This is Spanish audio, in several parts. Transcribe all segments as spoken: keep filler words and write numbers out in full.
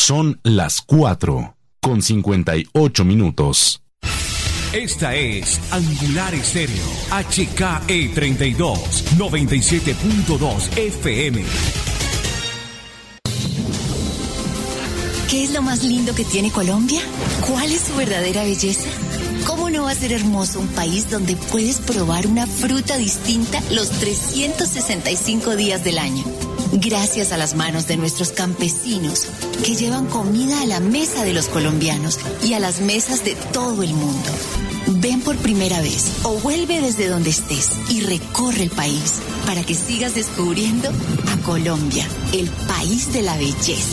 Son las cuatro con cincuenta y ocho minutos. Esta es Angular Estéreo, H K E treinta y dos, noventa y siete punto dos F M. ¿Qué es lo más lindo que tiene Colombia? ¿Cuál es su verdadera belleza? ¿Cómo no va a ser hermoso un país donde puedes probar una fruta distinta los trescientos sesenta y cinco días del año? Gracias a las manos de nuestros campesinos que llevan comida a la mesa de los colombianos y a las mesas de todo el mundo. Ven por primera vez o vuelve desde donde estés y recorre el país para que sigas descubriendo a Colombia, el país de la belleza.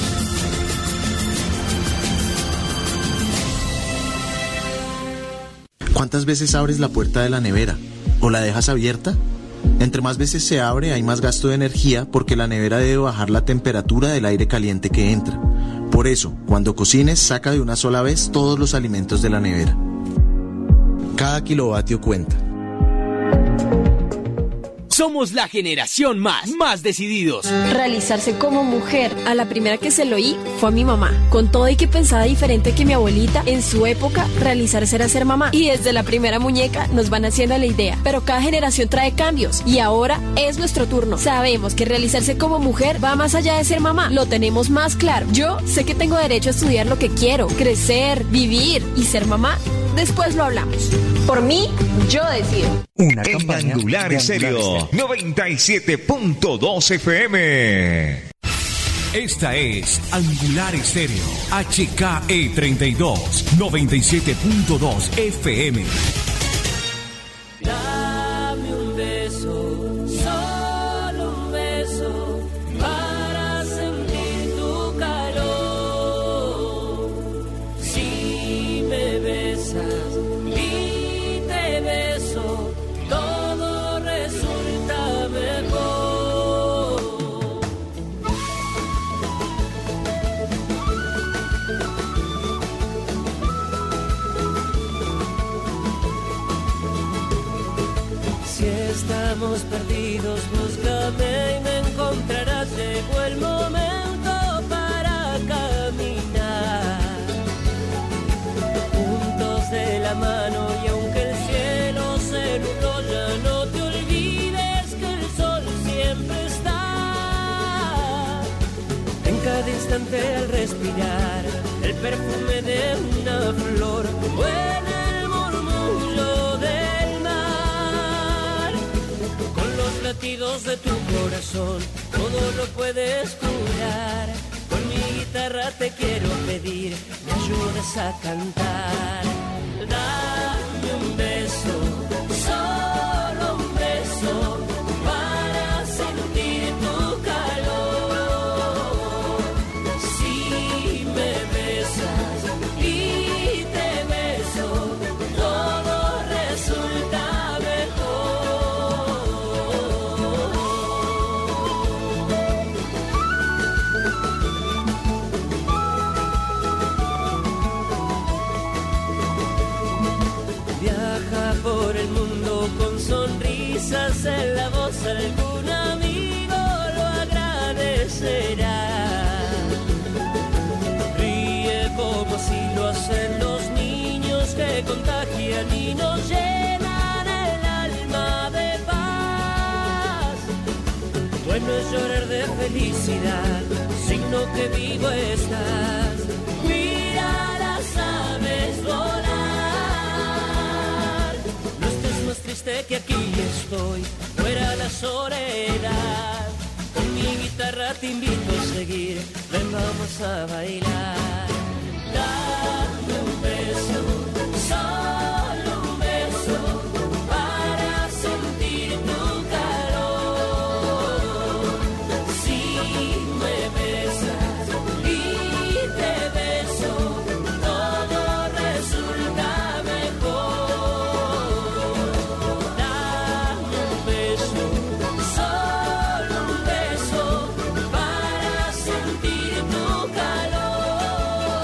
¿Cuántas veces abres la puerta de la nevera? ¿O la dejas abierta? Entre más veces se abre, hay más gasto de energía porque la nevera debe bajar la temperatura del aire caliente que entra. Por eso, cuando cocines, saca de una sola vez todos los alimentos de la nevera. Cada kilovatio cuenta. Somos la generación más, más decididos. Realizarse como mujer, a la primera que se lo oí fue a mi mamá. Con todo y que pensaba diferente que mi abuelita, en su época, realizarse era ser mamá. Y desde la primera muñeca nos van haciendo la idea. Pero cada generación trae cambios y ahora es nuestro turno. Sabemos que realizarse como mujer va más allá de ser mamá. Lo tenemos más claro. Yo sé que tengo derecho a estudiar lo que quiero, crecer, vivir y ser mamá. Después lo hablamos. Por mí, yo decido. Una campaña Angular Estéreo noventa y siete punto dos F M. Esta es Angular Estéreo, H K E treinta y dos, noventa y siete punto dos F M. Dame un beso, solo un beso, para sentir tu calor. Si me besas y te beso, todo resulta mejor. Si estamos perdidos, búscame y me encontrarás. Llegó el momento para caminar juntos de la mano, y aunque el cielo se nubló, ya no te olvides que el sol siempre está. En cada instante al respirar el perfume de una flor o en el murmullo del mar, con los latidos de tu corazón todo lo puedes curar. Con mi guitarra te quiero pedir, me ayudes a cantar. Dame un beso, solo un beso, para sentir tu calor. Si me besas y te beso, todo resulta por el mundo con sonrisas en la voz, algún amigo lo agradecerá. Ríe como si lo hacen los niños que contagian y nos llenan el alma de paz. Bueno es llorar de felicidad, signo que vivo estás. Mira las aves volar, más triste que aquí estoy, fuera la soledad. Con mi guitarra te invito a seguir, ven vamos a bailar. Dame un beso, solo un beso, para sentir tu calor. Si me besas y te beso, todo resulta mejor. Solo un beso para sentir tu calor.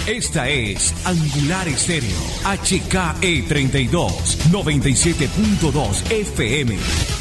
Esta es Angular Estéreo, H K E treinta y dos, noventa y siete punto dos F M.